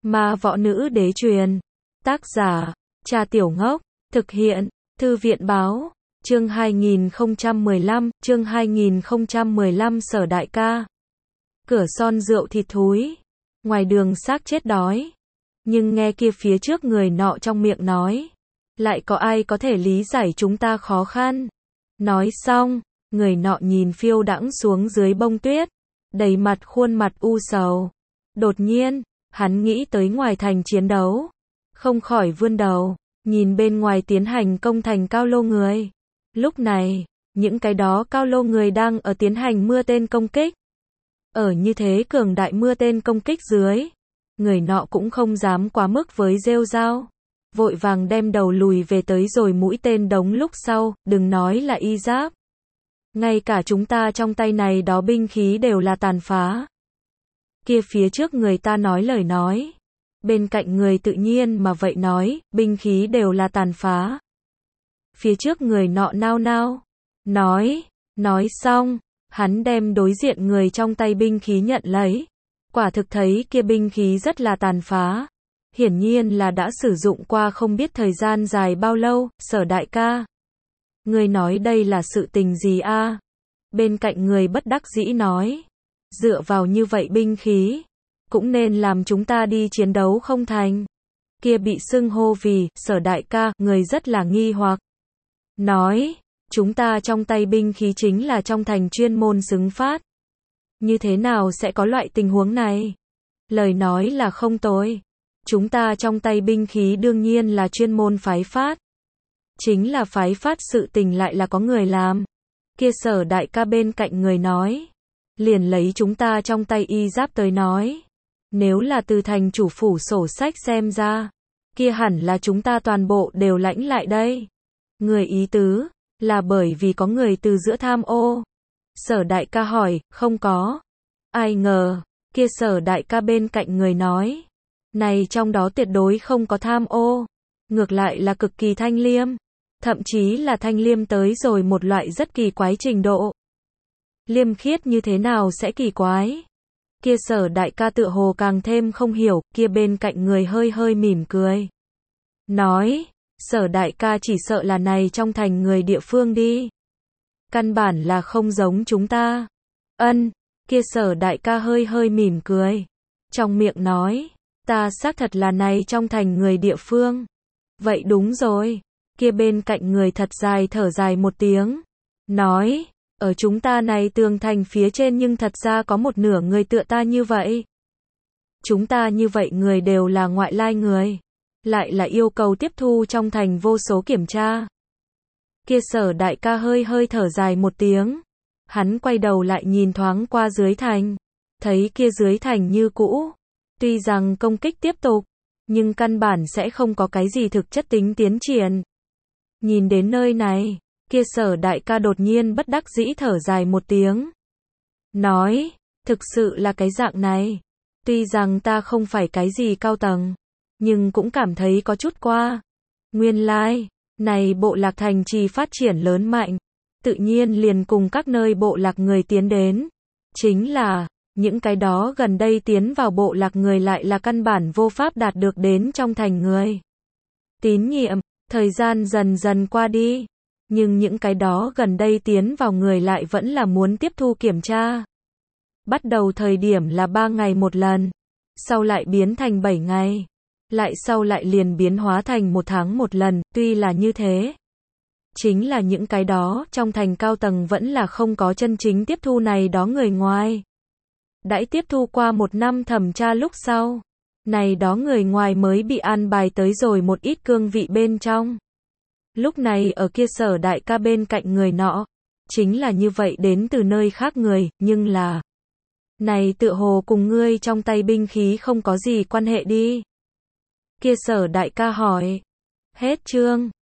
Ma võ nữ đế truyền. Tác giả, Trà Tiểu Ngốc. Thực hiện, Thư viện báo. Chương 2015, Sở đại ca. Cửa son rượu thịt thúi. Ngoài đường xác chết đói. Nhưng nghe kia phía trước người nọ trong miệng nói. Lại có ai có thể lý giải chúng ta khó khăn. Nói xong, người nọ nhìn phiêu đãng xuống dưới bông tuyết. Đầy mặt khuôn mặt u sầu. Đột nhiên, hắn nghĩ tới ngoài thành chiến đấu. Không khỏi vươn đầu, nhìn bên ngoài tiến hành công thành cao lô người. Lúc này, những cái đó cao lô người đang ở tiến hành mưa tên công kích. Ở như thế cường đại mưa tên công kích dưới, người nọ cũng không dám quá mức với rêu rao. Vội vàng đem đầu lùi về tới rồi mũi tên đống lúc sau, đừng nói là y giáp. Ngay cả chúng ta trong tay này đó binh khí đều là tàn phá. Kia phía trước người ta nói lời nói. Bên cạnh người tự nhiên mà vậy nói, binh khí đều là tàn phá. Phía trước người nọ nao nao. Nói xong, hắn đem đối diện người trong tay binh khí nhận lấy. Quả thực thấy kia binh khí rất là tàn phá. Hiển nhiên là đã sử dụng qua không biết thời gian dài bao lâu, Sở đại ca. Người nói đây là sự tình gì a? Bên cạnh người bất đắc dĩ nói. Dựa vào như vậy binh khí, cũng nên làm chúng ta đi chiến đấu không thành. Kia bị xưng hô vì Sở đại ca, người rất là nghi hoặc. Nói, chúng ta trong tay binh khí chính là trong thành chuyên môn xứng phát. Như thế nào sẽ có loại tình huống này? Lời nói là không tồi. Chúng ta trong tay binh khí đương nhiên là chuyên môn phái phát. Chính là phái phát sự tình lại là có người làm. Kia Sở đại ca bên cạnh người nói. Liền lấy chúng ta trong tay y giáp tới nói. Nếu là từ thành chủ phủ sổ sách xem ra, kia hẳn là chúng ta toàn bộ đều lãnh lại đây. Người ý tứ, là bởi vì có người từ giữa tham ô. Sở đại ca hỏi, không có. Ai ngờ, kia Sở đại ca bên cạnh người nói. Này trong đó tuyệt đối không có tham ô. Ngược lại là cực kỳ thanh liêm. Thậm chí là thanh liêm tới rồi một loại rất kỳ quái trình độ. Liêm khiết như thế nào sẽ kỳ quái? Kia Sở đại ca tựa hồ càng thêm không hiểu, kia bên cạnh người hơi hơi mỉm cười. Nói, Sở đại ca chỉ sợ là này trong thành người địa phương đi. Căn bản là không giống chúng ta. Kia Sở đại ca hơi hơi mỉm cười. Trong miệng nói, ta xác thật là này trong thành người địa phương. Vậy đúng rồi. Kia bên cạnh người thật dài thở dài một tiếng. Nói, ở chúng ta này tường thành phía trên nhưng thật ra có một nửa người tựa ta như vậy. Chúng ta như vậy người đều là ngoại lai người. Lại là yêu cầu tiếp thu trong thành vô số kiểm tra. Kia Sở đại ca hơi hơi thở dài một tiếng. Hắn quay đầu lại nhìn thoáng qua dưới thành. Thấy kia dưới thành như cũ. Tuy rằng công kích tiếp tục, nhưng căn bản sẽ không có cái gì thực chất tính tiến triển. Nhìn đến nơi này, kia Sở đại ca đột nhiên bất đắc dĩ thở dài một tiếng. Nói, thực sự là cái dạng này. Tuy rằng ta không phải cái gì cao tầng, nhưng cũng cảm thấy có chút qua. Nguyên lai, này bộ lạc thành trì phát triển lớn mạnh, tự nhiên liền cùng các nơi bộ lạc người tiến đến. Chính là, những cái đó gần đây tiến vào bộ lạc người lại là căn bản vô pháp đạt được đến trong thành người. Tín nhiệm, thời gian dần dần qua đi. Nhưng những cái đó gần đây tiến vào người lại vẫn là muốn tiếp thu kiểm tra. Bắt đầu thời điểm là 3 ngày một lần. Sau lại biến thành 7 ngày. Lại sau lại liền biến hóa thành 1 tháng một lần. Tuy là như thế, chính là những cái đó trong thành cao tầng vẫn là không có chân chính tiếp thu này đó người ngoài. Đãi tiếp thu qua 1 năm thẩm tra lúc sau, này đó người ngoài mới bị an bài tới rồi một ít cương vị bên trong. Lúc này ở kia Sở đại ca bên cạnh người nọ, chính là như vậy đến từ nơi khác người, nhưng là này tựa hồ cùng ngươi trong tay binh khí không có gì quan hệ đi. Kia Sở đại ca hỏi. Hết chương.